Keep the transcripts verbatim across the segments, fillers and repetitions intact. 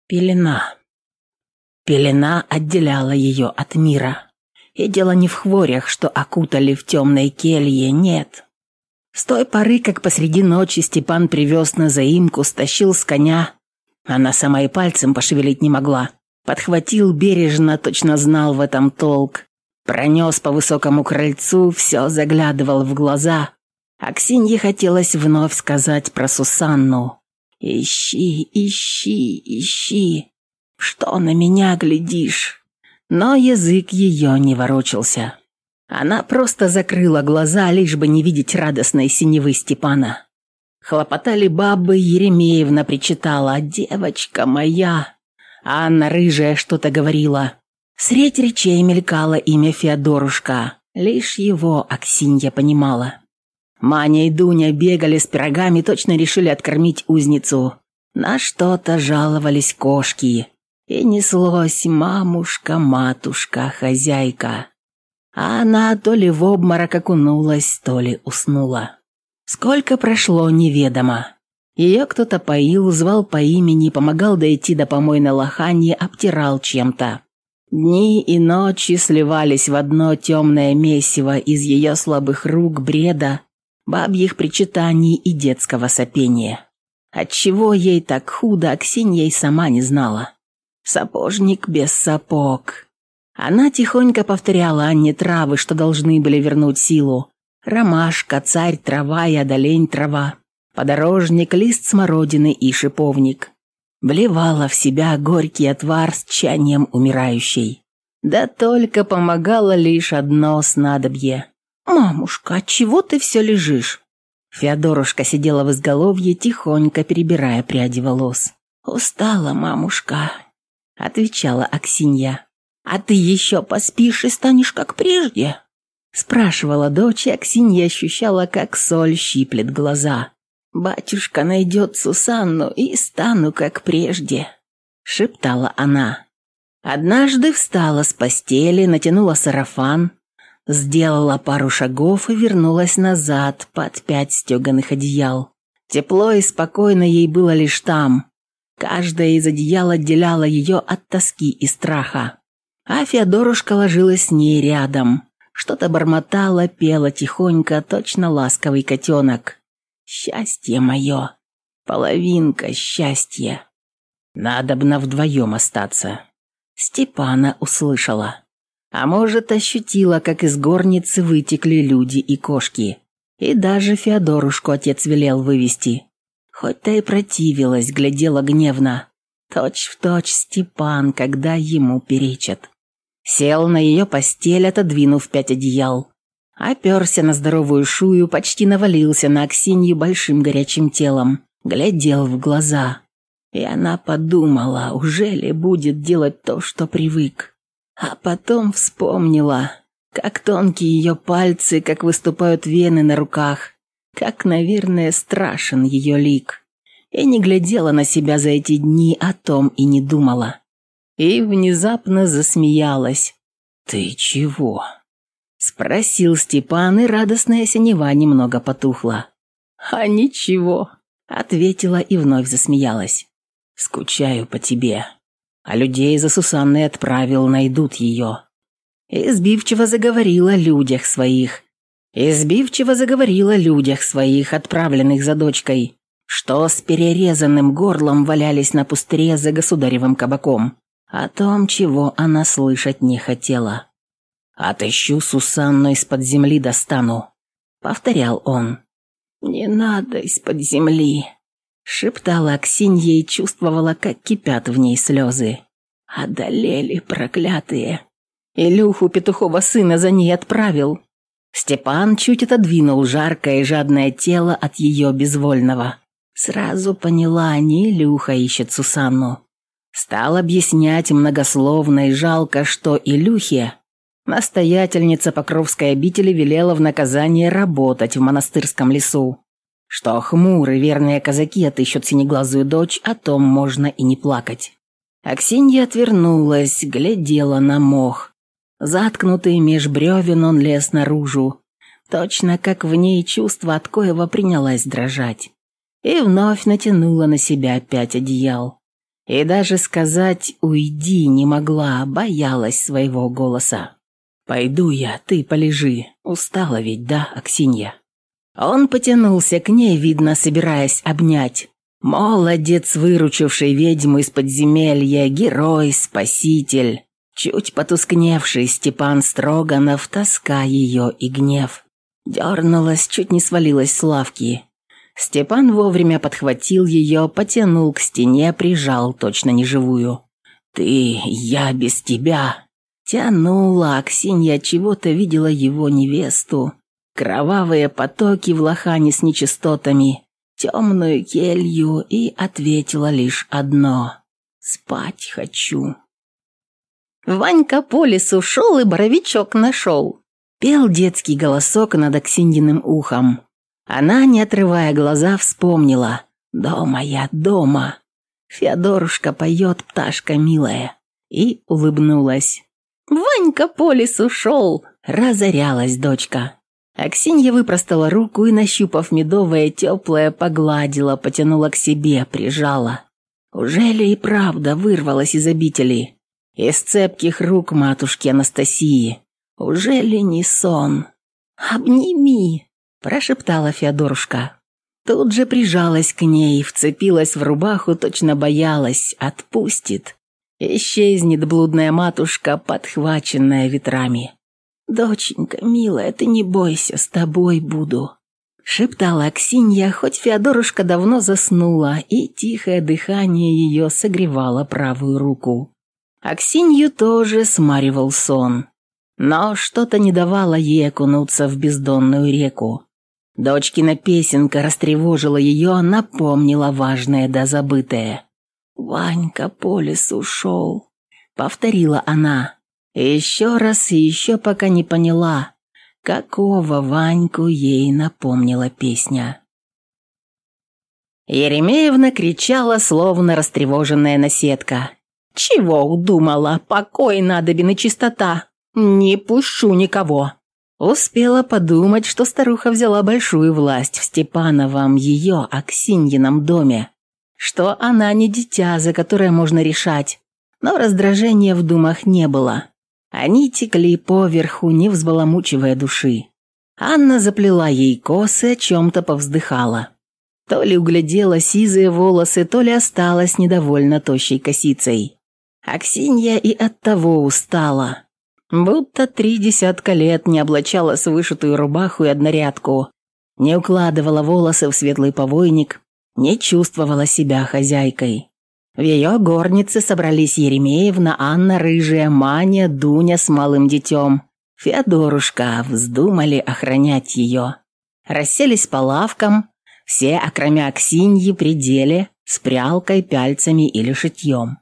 Пелена. Пелена отделяла ее от мира. И дело не в хворях, что окутали в темной келье, нет. С той поры, как посреди ночи Степан привез на заимку, стащил с коня, она сама и пальцем пошевелить не могла, подхватил бережно, точно знал в этом толк, пронес по высокому крыльцу, все заглядывал в глаза. Аксинье хотелось вновь сказать про Сусанну. «Ищи, ищи, ищи, что на меня глядишь?» Но язык ее не ворочался. Она просто закрыла глаза, лишь бы не видеть радостной синевы Степана. Хлопотали бабы, Еремеевна причитала: «Девочка моя!» А Анна рыжая что-то говорила. Средь речей мелькало имя Феодорушка, лишь его Аксинья понимала. Маня и Дуня бегали с пирогами, точно решили откормить узницу. На что-то жаловались кошки. И неслось: «Мамушка, матушка, хозяйка». А она то ли в обморок окунулась, то ли уснула. Сколько прошло, неведомо. Ее кто-то поил, звал по имени, помогал дойти до помойной лохани, обтирал чем-то. Дни и ночи сливались в одно темное месиво из ее слабых рук, бреда, бабьих причитаний и детского сопения. Отчего ей так худо, Аксинья и сама не знала. Сапожник без сапог. Она тихонько повторяла Анне травы, что должны были вернуть силу. Ромашка, царь трава и одолень трава, подорожник, лист смородины и шиповник. Вливала в себя горький отвар с чанием умирающей. Да только помогало лишь одно снадобье. «Мамушка, отчего ты все лежишь?» Феодорушка сидела в изголовье, тихонько перебирая пряди волос. «Устала, мамушка», — отвечала Аксинья. «А ты еще поспишь и станешь как прежде?» Спрашивала дочь, и Аксинья ощущала, как соль щиплет глаза. «Батюшка найдет Сусанну, и стану как прежде», — шептала она. Однажды встала с постели, натянула сарафан, сделала пару шагов и вернулась назад под пять стеганых одеял. Тепло и спокойно ей было лишь там. Каждое из одеял отделяло ее от тоски и страха. А Феодорушка ложилась с ней рядом. Что-то бормотала, пела тихонько, точно ласковый котенок. «Счастье мое! Половинка счастья!» Надобно вдвоем остаться. Степана услышала. А может, ощутила, как из горницы вытекли люди и кошки. И даже Феодорушку отец велел вывести. Хоть та и противилась, глядела гневно. Точь в точь Степан, когда ему перечат. Сел на ее постель, отодвинув пять одеял. Оперся на здоровую шую, почти навалился на Аксинью большим горячим телом. Глядел в глаза. И она подумала, уже ли будет делать то, что привык. А потом вспомнила, как тонкие ее пальцы, как выступают вены на руках, как, наверное, страшен ее лик. И не глядела на себя за эти дни, о том и не думала. И внезапно засмеялась. «Ты чего?» — спросил Степан, и радостная синева немного потухла. «А ничего», — ответила и вновь засмеялась. «Скучаю по тебе. А людей за Сусанной отправил, найдут ее». Избивчиво заговорила о людях своих. Избивчиво заговорила о людях своих, отправленных за дочкой, что с перерезанным горлом валялись на пустыре за государевым кабаком. О том, чего она слышать не хотела. «Отыщу Сусанну, из-под земли достану», — повторял он. «Не надо из-под земли», — шептала Аксинья и чувствовала, как кипят в ней слезы. «Одолели проклятые. Илюху, петухова сына, за ней отправил». Степан чуть отодвинул жаркое и жадное тело от ее безвольного. Сразу поняла, не Илюха ищет Сусанну. Стал объяснять многословно и жалко, что Илюхе настоятельница Покровской обители велела в наказание работать в монастырском лесу. Что хмурые верные казаки отыщут синеглазую дочь, о том можно и не плакать. Аксинья отвернулась, глядела на мох. Заткнутый меж бревен он лез наружу, точно как в ней чувство от коего принялась дрожать. И вновь натянула на себя пять одеял. И даже сказать «уйди» не могла, боялась своего голоса. «Пойду я, ты полежи. Устала ведь, да, Аксинья?» Он потянулся к ней, видно, собираясь обнять. Молодец, выручивший ведьму из подземелья, герой, спаситель. Чуть потускневший Степан Строганов, тоска ее и гнев. Дернулась, чуть не свалилась с лавки. Степан вовремя подхватил ее, потянул к стене, прижал, точно неживую. «Ты, я без тебя!» Тянула, Аксинья чего-то видела его невесту. Кровавые потоки в лохане с нечистотами, темную келью, и ответила лишь одно: «Спать хочу». Ванька по лесу шел и боровичок нашел. Пел детский голосок над Аксиньиным ухом. Она, не отрывая глаза, вспомнила: «Дома я, дома. Феодорушка поет, пташка милая», и улыбнулась. «Ванька по лесу шел», — разорялась дочка. Аксинья выпростала руку и, нащупав медовое, теплое, погладила, потянула к себе, прижала. Ужели и правда вырвалась из обители? Из цепких рук матушки Анастасии. Ужели не сон? «Обними», — прошептала Феодорушка. Тут же прижалась к ней, вцепилась в рубаху, точно боялась, отпустит. Исчезнет блудная матушка, подхваченная ветрами. «Доченька, милая, ты не бойся, с тобой буду», — шептала Аксинья, хоть Феодорушка давно заснула, и тихое дыхание ее согревало правую руку. Аксинью тоже смаривал сон, но что-то не давало ей окунуться в бездонную реку. Дочкина песенка растревожила ее, напомнила важное да забытое. «Ванька по лесу шел», — повторила она. Еще раз и еще, пока не поняла, какого Ваньку ей напомнила песня. Еремеевна кричала, словно растревоженная наседка. «Чего удумала? Покой надобен и чистота. Не пущу никого». Успела подумать, что старуха взяла большую власть в Степановом, ее, Аксиньином доме, что она не дитя, за которое можно решать, но раздражения в думах не было. Они текли поверху, не взбаламучивая души. Анна заплела ей косы, о чем-то повздыхала. То ли углядела сизые волосы, то ли осталась недовольна тощей косицей. Аксинья и оттого устала. Будто три десятка лет не облачала свышитую рубаху и однорядку, не укладывала волосы в светлый повойник, не чувствовала себя хозяйкой. В ее горнице собрались Еремеевна, Анна Рыжая, Маня, Дуня с малым детем. Феодорушка вздумали охранять ее. Расселись по лавкам, все, окромя Аксиньи, при деле, с прялкой, пяльцами или шитьем.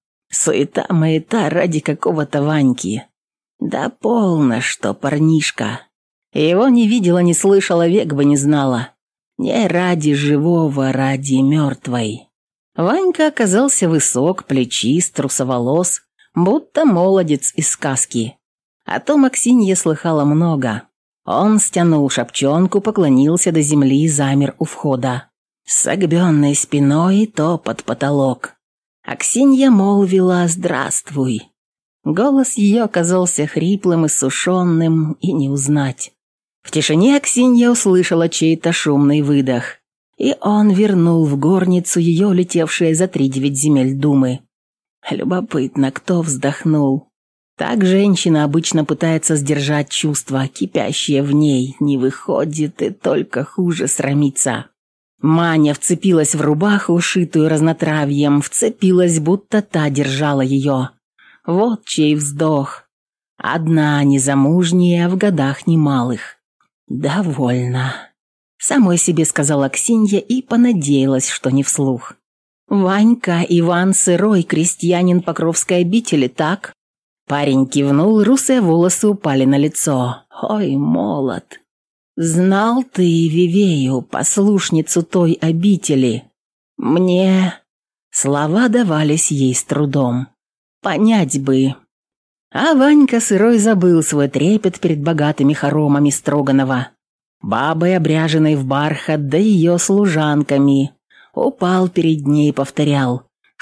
Суета-маята ради какого-то Ваньки. Да полно, что парнишка. Его не видела, не слышала, век бы не знала. Не ради живого, ради мертвой. Ванька оказался высок, плечист, трусоволос, будто молодец из сказки. О том Аксинья слыхала много. Он стянул шапчонку, поклонился до земли и замер у входа. С согбенной спиной топот потолок. Аксинья молвила «Здравствуй». Голос ее оказался хриплым и сушеным, и не узнать. В тишине Аксинья услышала чей-то шумный выдох, и он вернул в горницу ее улетевшие за три девять земель думы. Любопытно, кто вздохнул. Так женщина обычно пытается сдержать чувства, кипящие в ней, не выходит и только хуже срамится. Маня вцепилась в рубаху, шитую разнотравьем, вцепилась, будто та держала ее. Вот чей вздох. Одна незамужняя, в годах немалых. «Довольно», — самой себе сказала Аксинья и понадеялась, что не вслух. «Ванька Иван Сырой, крестьянин Покровской обители, так?» Парень кивнул, русые волосы упали на лицо. «Ой, молод! Знал ты Вивею, послушницу той обители? Мне...» Слова давались ей с трудом. «Понять бы...» А Ванька Сырой забыл свой трепет перед богатыми хоромами Строганова. Бабой, обряженной в бархат, да ее служанками. Упал перед ней и повторял: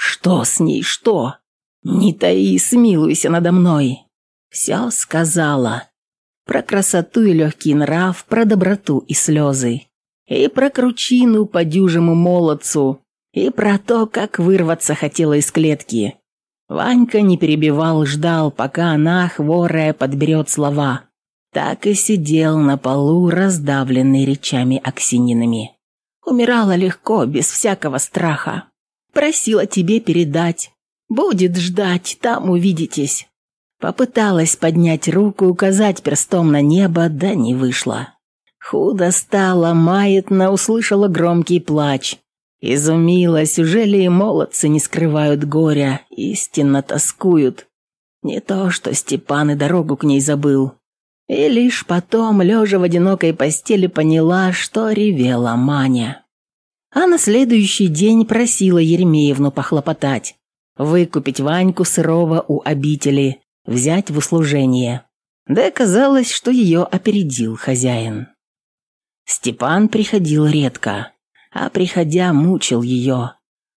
Что с ней, что? Не таи, смилуйся надо мной. Все сказала. Про красоту и легкий нрав, про доброту и слезы. И про кручину по дюжему молодцу, и про то, как вырваться хотела из клетки. Ванька не перебивал, ждал, пока она, хворая, подберет слова. Так и сидел на полу, раздавленный речами Аксиньиными. Умирала легко, без всякого страха. Просила тебе передать. Будет ждать, там увидитесь. Попыталась поднять руку, указать перстом на небо, да не вышло. Худо стало, маятно услышала громкий плач. Изумилась, уже ли и молодцы не скрывают горя, истинно тоскуют. Не то, что Степан и дорогу к ней забыл. И лишь потом, лежа в одинокой постели, поняла, что ревела Маня. А на следующий день просила Еремеевну похлопотать, выкупить Ваньку сырого у обители, взять в услужение. Да оказалось, что ее опередил хозяин. Степан приходил редко, а приходя мучил ее.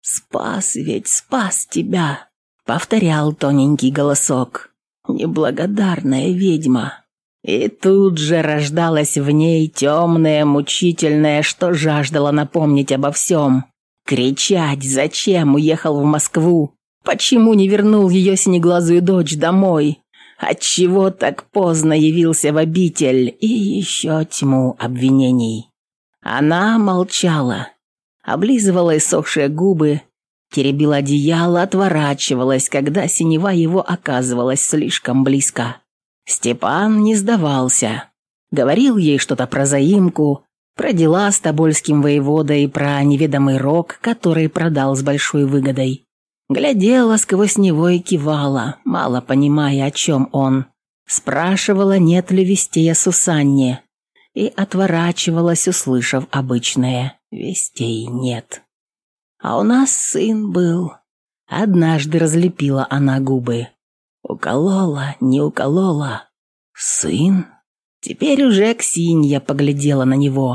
«Спас ведь, спас тебя!» — повторял тоненький голосок. «Неблагодарная ведьма!» И тут же рождалась в ней темная, мучительная, что жаждала напомнить обо всем. Кричать, зачем уехал в Москву, почему не вернул ее синеглазую дочь домой, отчего так поздно явился в обитель, и еще тьму обвинений. Она молчала, облизывала иссохшие губы, теребила одеяло, отворачивалась, когда синева его оказывалась слишком близко. Степан не сдавался. Говорил ей что-то про заимку, про дела с тобольским воеводой, про неведомый рог, который продал с большой выгодой. Глядела сквозь него и кивала, мало понимая, о чем он. Спрашивала, нет ли вестей о Сусанне, и отворачивалась, услышав обычное: «Вестей нет». «А у нас сын был». Однажды разлепила она губы. Уколола, не уколола. «Сын?» Теперь уже Аксинья поглядела на него.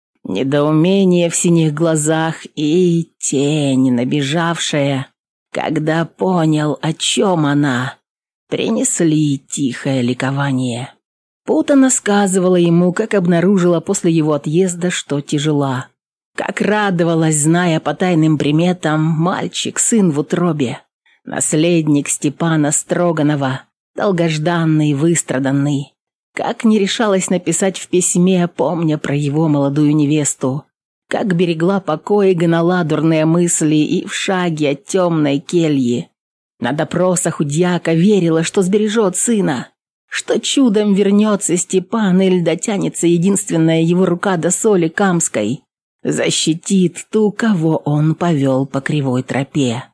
Недоумение в синих глазах и тень, набежавшая, когда понял, о чем она, принесли тихое ликование. Путано сказывала ему, как обнаружила после его отъезда, что тяжела. Как радовалась, зная по тайным приметам, мальчик, сын в утробе. Наследник Степана Строганова, долгожданный, выстраданный. Как не решалась написать в письме, помня про его молодую невесту. Как берегла покой и гнала дурные мысли и в шаге от темной кельи. На допросах у дьяка верила, что сбережет сына, что чудом вернется Степан или дотянется единственная его рука до соли камской. Защитит ту, кого он повел по кривой тропе.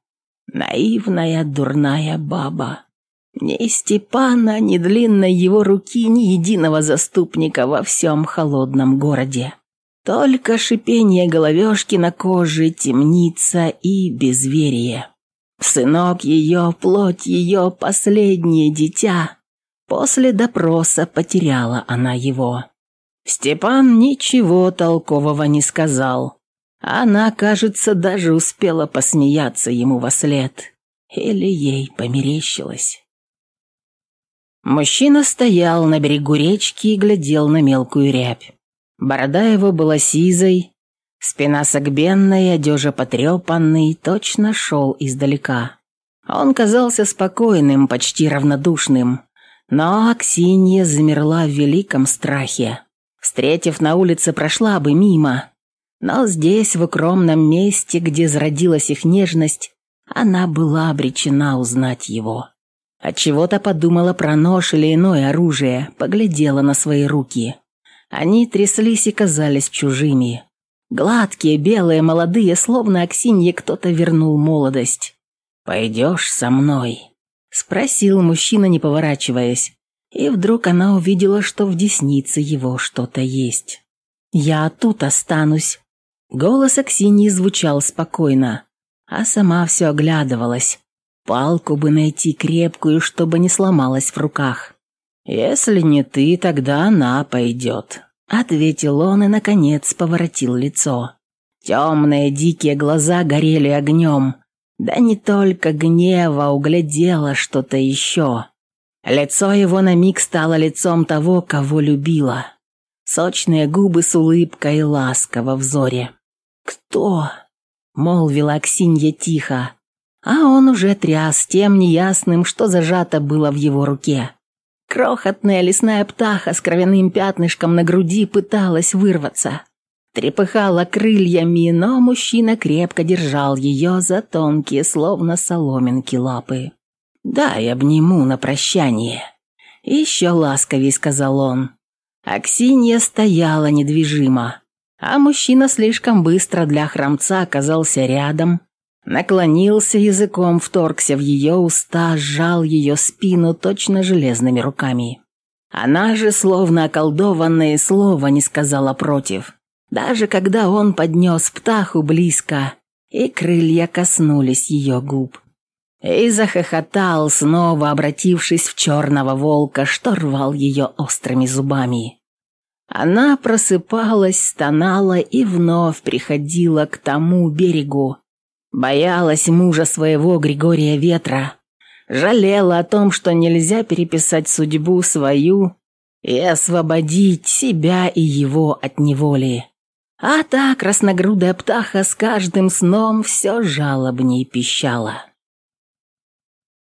Наивная, дурная баба. Ни Степана, ни длинной его руки, ни единого заступника во всем холодном городе. Только шипение головешки на коже, темница и безверие. Сынок ее, плоть ее, последнее дитя. После допроса потеряла она его. Степан ничего толкового не сказал. Она, кажется, даже успела посмеяться ему вослед. Или ей померещилось. Мужчина стоял на берегу речки и глядел на мелкую рябь. Борода его была сизой, спина согбенная, одежа потрепанный, точно шел издалека. Он казался спокойным, почти равнодушным, но Аксинья замерла в великом страхе. Встретив на улице, прошла бы мимо. Но здесь, в укромном месте, где зародилась их нежность, она была обречена узнать его. Отчего-то подумала про нож или иное оружие, поглядела на свои руки. Они тряслись и казались чужими. Гладкие, белые, молодые, словно Аксинье кто-то вернул молодость. «Пойдешь со мной?» – спросил мужчина, не поворачиваясь. И вдруг она увидела, что в деснице его что-то есть. «Я тут останусь». Голос Аксиньи звучал спокойно, а сама все оглядывалась. Палку бы найти крепкую, чтобы не сломалась в руках. «Если не ты, тогда она пойдет», — ответил он и, наконец, поворотил лицо. Темные дикие глаза горели огнем. Да не только гнева, углядела что-то еще. Лицо его на миг стало лицом того, кого любила. Сочные губы с улыбкой и ласка во взоре. «Кто?» — молвила Аксинья тихо, а он уже тряс тем неясным, что зажато было в его руке. Крохотная лесная птаха с кровяным пятнышком на груди пыталась вырваться. Трепыхала крыльями, но мужчина крепко держал ее за тонкие, словно соломинки, лапы. «Дай обниму на прощание», — еще ласковей сказал он. Аксинья стояла недвижимо, а мужчина слишком быстро для храмца оказался рядом, наклонился языком, вторгся в ее уста, сжал ее спину точно железными руками. Она же, словно околдованная, слова не сказала против, даже когда он поднес птаху близко, и крылья коснулись ее губ. И захохотал, снова обратившись в черного волка, что рвал ее острыми зубами. Она просыпалась, стонала и вновь приходила к тому берегу. Боялась мужа своего, Григория Ветра, жалела о том, что нельзя переписать судьбу свою и освободить себя и его от неволи. А та красногрудая птаха с каждым сном все жалобней пищала.